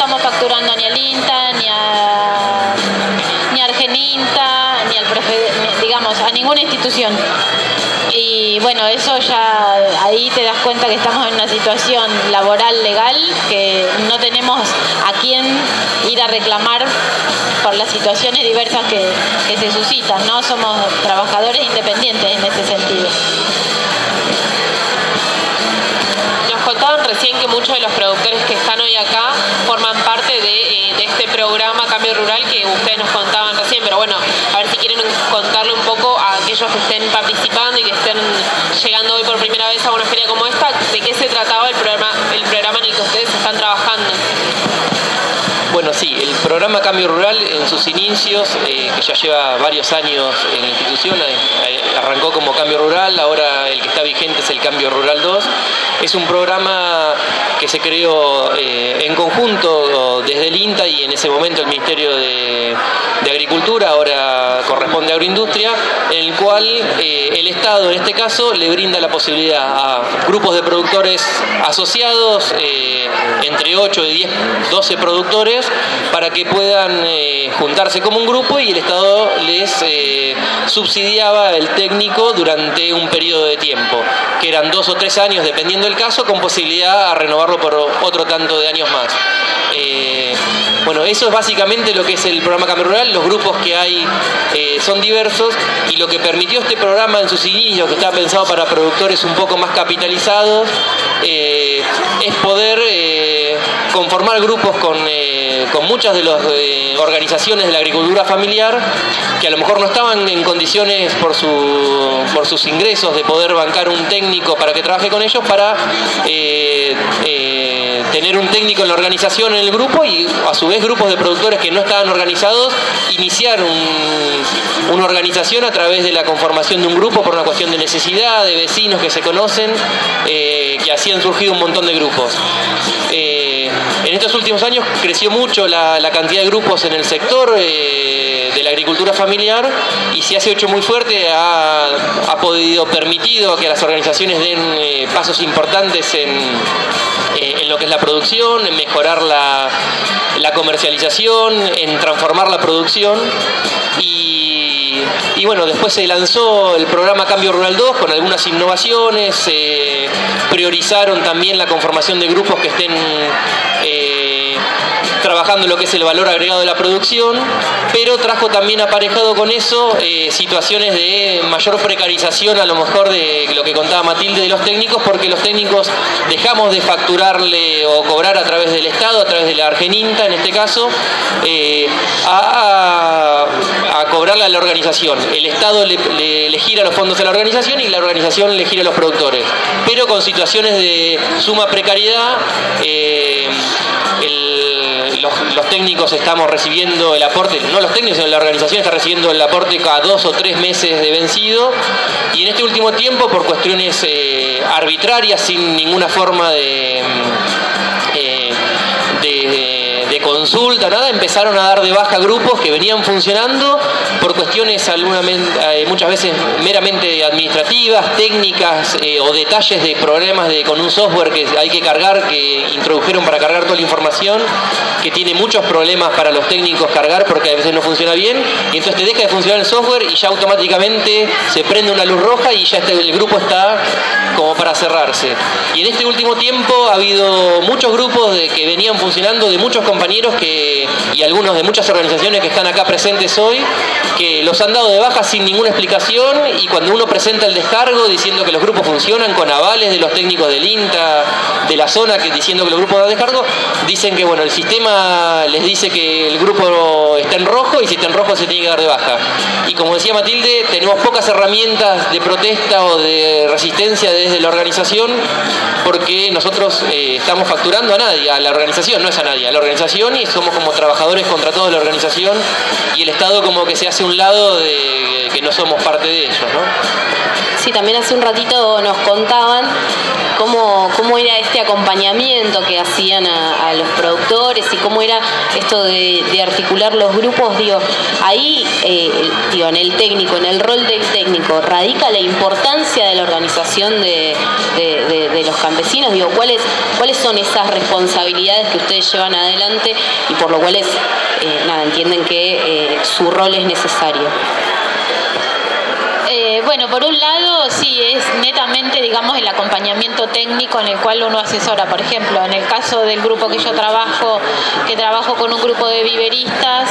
estamos facturando ni al INTA, ni a Argeninta, digamos, a ninguna institución. Y bueno, eso ya ahí te das cuenta que estamos en una situación laboral legal que no tenemos a quién ir a reclamar por las situaciones diversas que se suscitan, ¿no? Somos trabajadores independientes en ese sentido. Nos contaban recién que muchos de los productores que están hoy acá forman parte de este programa Cambio Rural que ustedes nos contaban recién, pero bueno, a ver si quieren contarle un poco a aquellos que estén participando y que estén llegando hoy por primera vez a una feria como esta, de qué se trataba el programa en el que ustedes están trabajando. Bueno, sí, el programa Cambio Rural en sus inicios, que ya lleva varios años en la institución, arrancó como Cambio Rural, ahora el que está vigente es el Cambio Rural 2. Es un programa que se creó en conjunto desde el INTA y en ese momento el Ministerio de Agricultura, ahora corresponde a Agroindustria, en el cual el Estado, en este caso, le brinda la posibilidad a grupos de productores asociados, entre 8, 10, 12 productores, para que puedan juntarse como un grupo, y el Estado les subsidiaba el técnico durante un periodo de tiempo, que eran 2 o 3 años, dependiendo del caso, con posibilidad a renovarlo por otro tanto de años más. Bueno, eso es básicamente lo que es el programa Cambio Rural. Los grupos que hay son diversos, y lo que permitió este programa en sus inicios, que estaba pensado para productores un poco más capitalizados, es poder conformar grupos con muchas de las organizaciones de la agricultura familiar que a lo mejor no estaban en condiciones por sus ingresos de poder bancar un técnico para que trabaje con ellos, para tener un técnico en la organización, en el grupo, y a su vez grupos de productores que no estaban organizados iniciar una organización a través de la conformación de un grupo por una cuestión de necesidad, de vecinos que se conocen, que así han surgido un montón de grupos. En estos últimos años creció mucho la cantidad de grupos en el sector de la agricultura familiar, y se ha hecho muy fuerte, ha permitido que las organizaciones den pasos importantes en lo que es la producción, en mejorar la comercialización, en transformar la producción. Y bueno, después se lanzó el programa Cambio Rural 2 con algunas innovaciones, priorizaron también la conformación de grupos que estén trabajando lo que es el valor agregado de la producción, pero trajo también aparejado con eso situaciones de mayor precarización, a lo mejor, de lo que contaba Matilde, de los técnicos, porque los técnicos dejamos de facturarle o cobrar a través del Estado, a través de la Argeninta en este caso, a cobrarle a la organización. El Estado le gira los fondos a la organización y la organización le gira a los productores, pero con situaciones de suma precariedad. Los técnicos estamos recibiendo el aporte, no los técnicos, sino la organización está recibiendo el aporte cada 2 o 3 meses de vencido, y en este último tiempo, por cuestiones arbitrarias, sin ninguna forma de consulta, nada, empezaron a dar de baja grupos que venían funcionando por cuestiones muchas veces meramente administrativas, técnicas, o detalles de problemas con un software que hay que cargar, que introdujeron para cargar toda la información, que tiene muchos problemas para los técnicos cargar porque a veces no funciona bien, y entonces te deja de funcionar el software y ya automáticamente se prende una luz roja y ya el grupo está como para cerrarse. Y en este último tiempo ha habido muchos grupos que venían funcionando, de muchos compañeros y algunos de muchas organizaciones que están acá presentes hoy, que los han dado de baja sin ninguna explicación, y cuando uno presenta el descargo diciendo que los grupos funcionan, con avales de los técnicos del INTA, de la zona, diciendo que los grupos dan descargo, dicen que bueno, el sistema les dice que el grupo está en rojo, y si está en rojo se tiene que dar de baja. Y como decía Matilde, tenemos pocas herramientas de protesta o de resistencia desde la organización, porque nosotros estamos facturando a nadie, a la organización, no es a nadie, a la organización, y somos como trabajadores contratados de la organización, y el Estado como que se hace a un lado de que no somos parte de ellos, ¿no? Sí, también hace un ratito nos contaban cómo era este acompañamiento que hacían a los productores y cómo era esto de articular los grupos. Ahí, en el técnico, en el rol del técnico, radica la importancia de la organización de los campesinos. ¿Cuáles son esas responsabilidades que ustedes llevan adelante y por lo cuales entienden que su rol es necesario? Bueno, por un lado, sí, es netamente, digamos, el acompañamiento técnico en el cual uno asesora. Por ejemplo, en el caso del grupo que yo trabajo con un grupo de viveristas,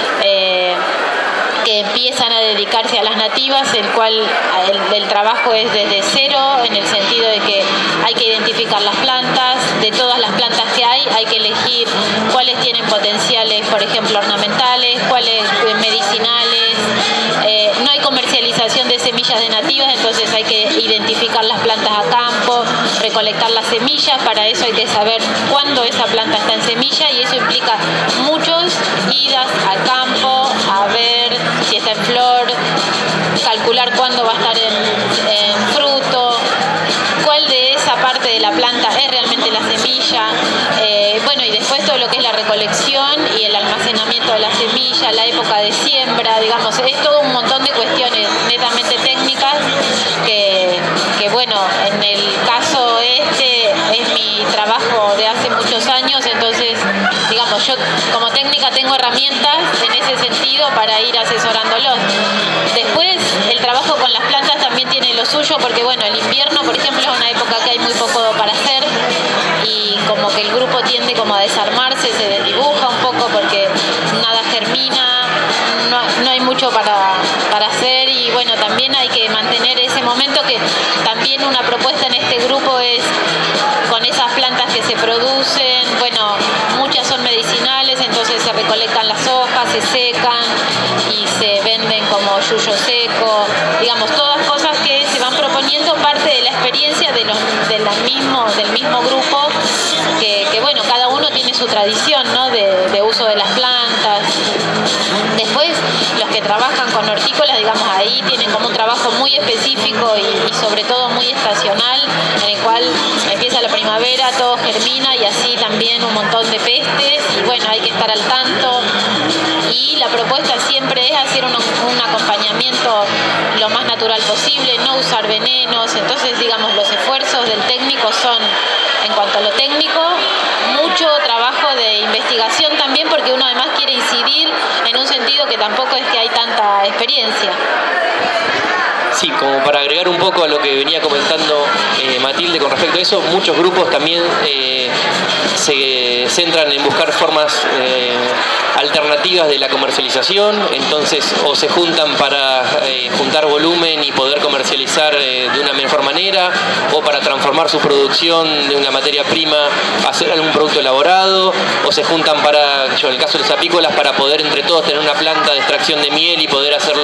que empiezan a dedicarse a las nativas, el cual el trabajo es desde cero, en el sentido de que hay que identificar las plantas, de todas las plantas que hay que elegir cuáles tienen potenciales, por ejemplo, ornamentales, cuáles medicinales. No hay comercialización de semillas de nativas, entonces hay que identificar las plantas a campo, recolectar las semillas. Para eso hay que saber cuándo esa planta está en semilla, y eso implica muchas idas al campo a ver si está en flor, calcular cuándo va a estar en fruto, cuál de esa parte de la planta es realmente la semilla. Y después todo lo que es la recolección y el almacenamiento de la semilla, la época de siembra, digamos, es todo un montón de cuestiones netamente técnicas que en el caso es mi trabajo de hace muchos años. Entonces, digamos, yo como técnica tengo herramientas en ese sentido para ir asesorándolos. Después, el trabajo con las plantas también tiene lo suyo, porque el invierno, por ejemplo, es una época que hay muy poco para hacer, y como que el grupo tiende como a desarmarse, se desdibuja un poco porque nada germina, no hay mucho para hacer, y también hay que mantener ese momento, que también una propuesta en este grupo es con esas plantas que se producen, muchas son medicinales, entonces se recolectan las hojas, se secan y se venden como yuyo seco, digamos, todas cosas que se van proponiendo, parte de la experiencia del mismo grupo, que cada uno tiene su tradición, ¿no? de uso de las plantas. Después, los que trabajan con hortícolas, digamos, ahí tienen como un trabajo muy específico y sobre todo muy estacional, en el cual empieza la primavera, todo germina, y así también un montón de pestes, y hay que estar al tanto. Y la propuesta siempre es hacer un acompañamiento lo más natural posible, no usar venenos. Entonces, digamos, los esfuerzos del técnico son, en cuanto a lo técnico, mucho trabajo de investigación también, porque uno además quiere incidir en un sentido que tampoco es que hay tanta experiencia. Sí, como para agregar un poco a lo que venía comentando Matilde con respecto a eso, muchos grupos también se centran en buscar formas alternativas de la comercialización. Entonces, o se juntan para juntar volumen y poder comercializar de una mejor manera, o para transformar su producción de una materia prima a hacer algún producto elaborado, o se juntan en el caso de los apícolas, para poder entre todos tener una planta de extracción de miel y poder hacer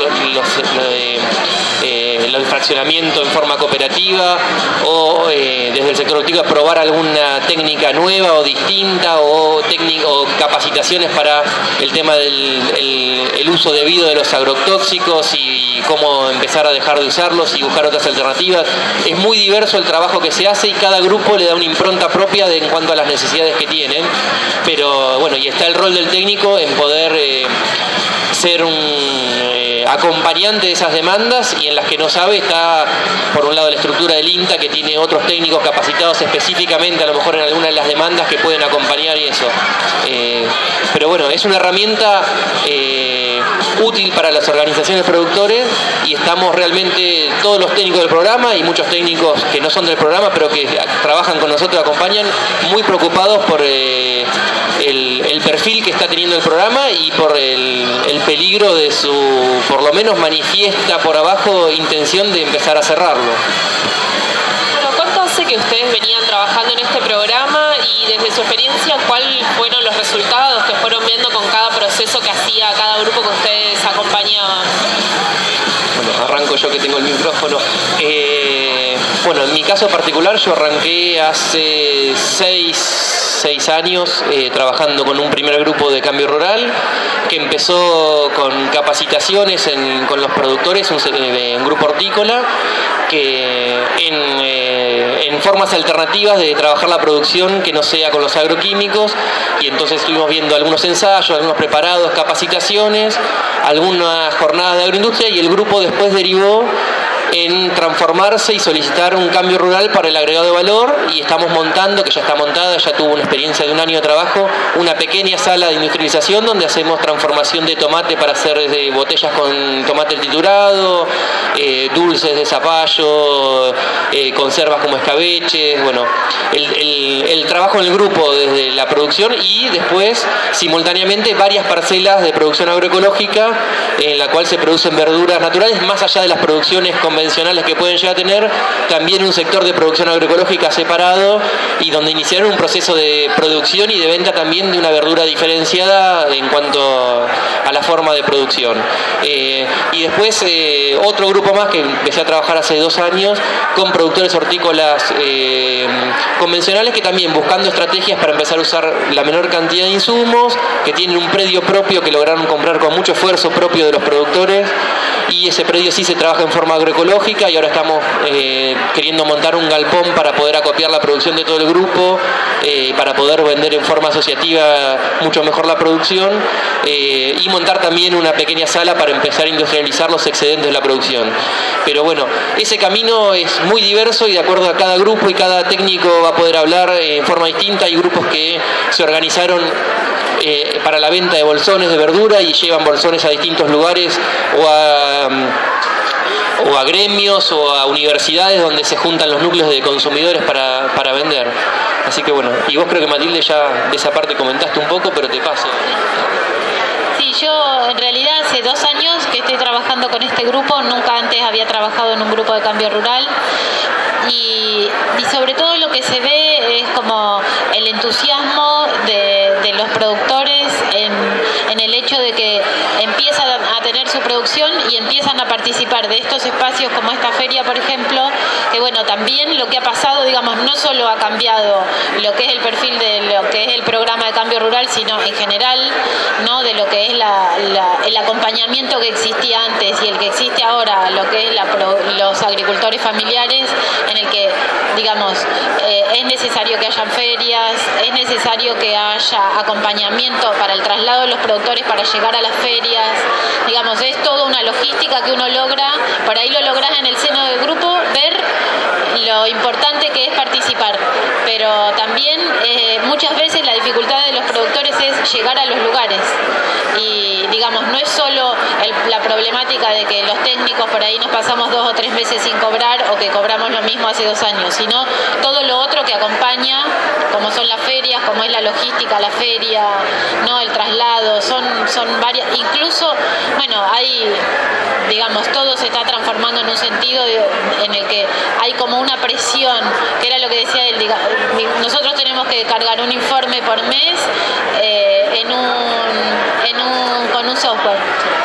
el fraccionamiento en forma cooperativa, o desde el sector hortícola probar alguna técnica nueva o distinta, o capacitaciones para el tema del uso debido de los agrotóxicos y cómo empezar a dejar de usarlos y buscar otras alternativas. Es muy diverso el trabajo que se hace, y cada grupo le da una impronta propia en cuanto a las necesidades que tienen, pero y está el rol del técnico en poder ser un acompañante de esas demandas, y en las que no sabe está, por un lado, la estructura del INTA, que tiene otros técnicos capacitados específicamente, a lo mejor en alguna de las demandas, que pueden acompañar y eso. Pero es una herramienta útil para las organizaciones productores, y estamos realmente, todos los técnicos del programa y muchos técnicos que no son del programa, pero que trabajan con nosotros, acompañan, muy preocupados por el perfil que está teniendo el programa y por el peligro de su, por lo menos manifiesta por abajo, intención de empezar a cerrarlo. Bueno, ¿cuánto hace que ustedes venían trabajando en este programa, y desde su experiencia, cuáles fueron los resultados que fueron viendo con cada proceso que hacía cada grupo que ustedes acompañaban? Bueno, arranco yo, que tengo el micrófono. En mi caso particular, yo arranqué hace 6 6 años trabajando con un primer grupo de cambio rural que empezó con capacitaciones con los productores, un grupo hortícola, que en formas alternativas de trabajar la producción que no sea con los agroquímicos, y entonces estuvimos viendo algunos ensayos, algunos preparados, capacitaciones, algunas jornadas de agroindustria, y el grupo después derivó en transformarse y solicitar un cambio rural para el agregado de valor, y estamos montando, que ya está montada, ya tuvo una experiencia de 1 año de trabajo, una pequeña sala de industrialización donde hacemos transformación de tomate para hacer botellas con tomate triturado, dulces de zapallo, conservas como escabeches, bueno, el trabajo en el grupo desde la producción, y después simultáneamente varias parcelas de producción agroecológica en la cual se producen verduras naturales, más allá de las producciones convencionales que pueden llegar a tener, también un sector de producción agroecológica separado, y donde iniciaron un proceso de producción y de venta también de una verdura diferenciada en cuanto a la forma de producción. Y después otro grupo más que empecé a trabajar hace 2 años con productores hortícolas convencionales, que también buscando estrategias para empezar a usar la menor cantidad de insumos, que tienen un predio propio que lograron comprar con mucho esfuerzo propio de los productores, y ese predio sí se trabaja en forma agroecológica, y ahora estamos queriendo montar un galpón para poder acopiar la producción de todo el grupo, para poder vender en forma asociativa mucho mejor la producción, y montar también una pequeña sala para empezar a industrializar los excedentes de la producción. Pero bueno, ese camino es muy diverso, y de acuerdo a cada grupo y cada técnico va a poder hablar en forma distinta. Hay grupos que se organizaron para la venta de bolsones de verdura y llevan bolsones a distintos lugares, o a gremios o a universidades donde se juntan los núcleos de consumidores para vender. Así que bueno, y vos creo que, Matilde, ya de esa parte comentaste un poco, pero te paso. Sí, yo en realidad hace 2 años que estoy trabajando con este grupo, nunca antes había trabajado en un grupo de cambio rural, y sobre todo lo que se ve es como el entusiasmo de los productores en el hecho de que empiezan a tener su producción y empiezan a participar de estos espacios como esta feria, por ejemplo, que bueno, también lo que ha pasado, digamos, no solo ha cambiado lo que es el perfil de lo que es el programa de cambio rural, sino en general, ¿no?, de lo que es el acompañamiento que existía antes y el que existe ahora, lo que es los agricultores familiares, en el que, digamos, es necesario que hayan ferias, es necesario que haya acompañamiento para el traslado de los productores para llegar a las ferias, digamos, es toda una logística que uno logra, por ahí lo lográs en el seno del grupo, ver lo importante que es participar, pero también muchas veces la dificultad de los productores es llegar a los lugares, y digamos, no es solo la problemática de que los técnicos por ahí nos pasamos 2 o 3 meses sin cobrar, o que cobramos lo mismo hace 2 años, sino todo lo otro que acompaña, como son las ferias, como es la logística, la feria, no, el traslado, son varias, incluso, bueno, hay, digamos, todo se está transformando en un sentido en el que hay como una presión, que era lo que decía él, nosotros tenemos que cargar un informe por mes con un software.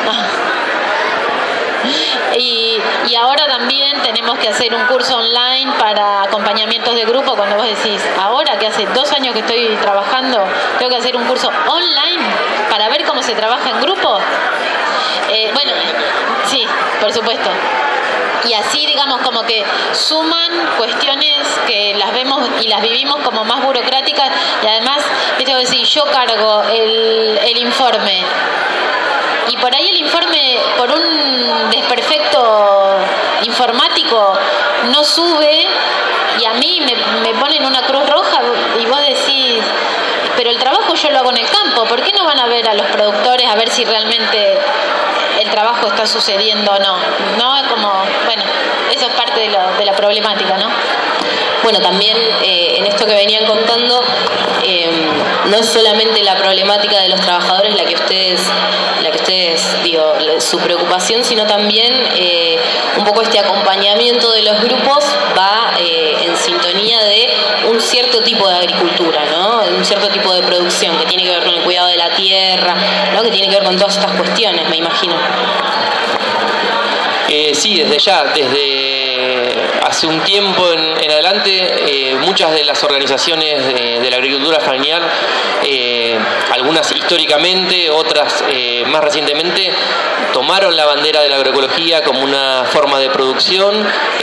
Y ahora también tenemos que hacer un curso online para acompañamientos de grupo. Cuando vos decís, ahora que hace 2 años que estoy trabajando, tengo que hacer un curso online para ver cómo se trabaja en grupo. Bueno, sí, por supuesto. Y así, digamos, como que suman cuestiones que las vemos y las vivimos como más burocráticas, y además, viste, vos decís, yo cargo el informe, y por ahí el informe, por un desperfecto informático, no sube, y a mí me ponen una cruz roja, y vos decís, pero el trabajo yo lo hago en el campo, ¿por qué no van a ver a los productores a ver si realmente el trabajo está sucediendo o no? No, es como, bueno, eso es parte de la problemática, ¿no? Bueno, también en esto que venían contando, no es solamente la problemática de los trabajadores la que ustedes, digo, su preocupación, sino también un poco este acompañamiento de los grupos va en sintonía de un cierto tipo de agricultura, ¿no? Un cierto tipo de producción que tiene que ver con el cuidado de la tierra, ¿no? Que tiene que ver con todas estas cuestiones, me imagino. Sí, desde hace un tiempo en adelante muchas de las organizaciones de la agricultura familiar, algunas históricamente, otras más recientemente, tomaron la bandera de la agroecología como una forma de producción.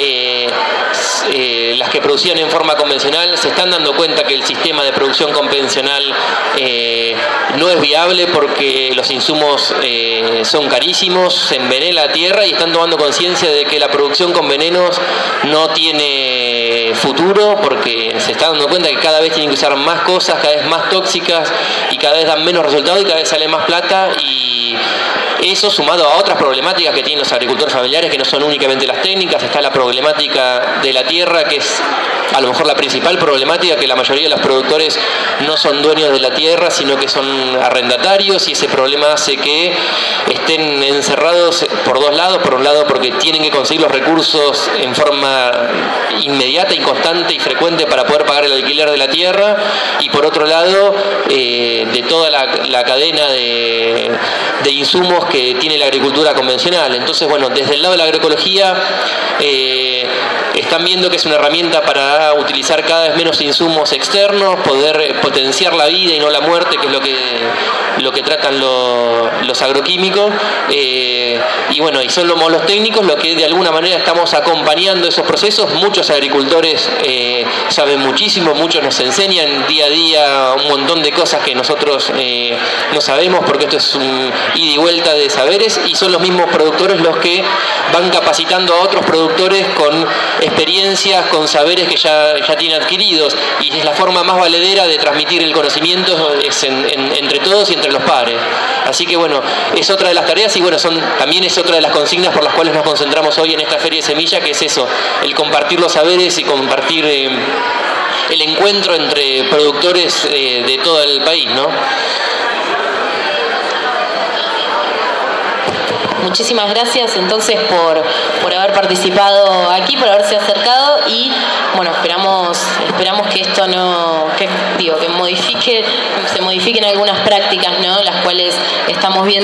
Las que producían en forma convencional se están dando cuenta que el sistema de producción convencional no es viable porque los insumos son carísimos, se envenena la tierra, y están tomando conciencia de que la producción con venenos no tiene futuro, porque se están dando cuenta que cada vez tienen que usar más cosas, cada vez más tóxicas, y cada vez dan menos resultados y cada vez sale más plata. Y eso, sumado a otras problemáticas que tienen los agricultores familiares, que no son únicamente las técnicas, está la problemática de la tierra, que es a lo mejor la principal problemática, que la mayoría de los productores no son dueños de la tierra, sino que son arrendatarios, y ese problema hace que estén encerrados por dos lados. Por un lado, porque tienen que conseguir los recursos en forma inmediata y constante y frecuente para poder pagar el alquiler de la tierra, y por otro lado, de toda la cadena de insumos que tiene la agricultura convencional. Entonces, bueno, desde el lado de la agroecología están viendo que es una herramienta para utilizar cada vez menos insumos externos, poder potenciar la vida y no la muerte, que es lo que tratan los agroquímicos. Y bueno, y son los técnicos los que de alguna manera estamos acompañando esos procesos. Muchos agricultores saben muchísimo, muchos nos enseñan día a día un montón de cosas que nosotros no sabemos, porque esto es un ida y vuelta de saberes, y son los mismos productores los que van capacitando a otros productores con experiencias, con saberes que ya tienen adquiridos, y es la forma más valedera de transmitir el conocimiento, es entre todos y entre los pares. Así que bueno, es otra de las tareas, y bueno, también es otra de las consignas por las cuales nos concentramos hoy en esta Feria de Semilla, que es eso, el compartir los saberes y compartir el encuentro entre productores de todo el país, ¿no? Muchísimas gracias entonces por haber participado aquí, por haberse acercado, y bueno, esperamos que esto se modifiquen algunas prácticas, ¿no?, las cuales estamos viendo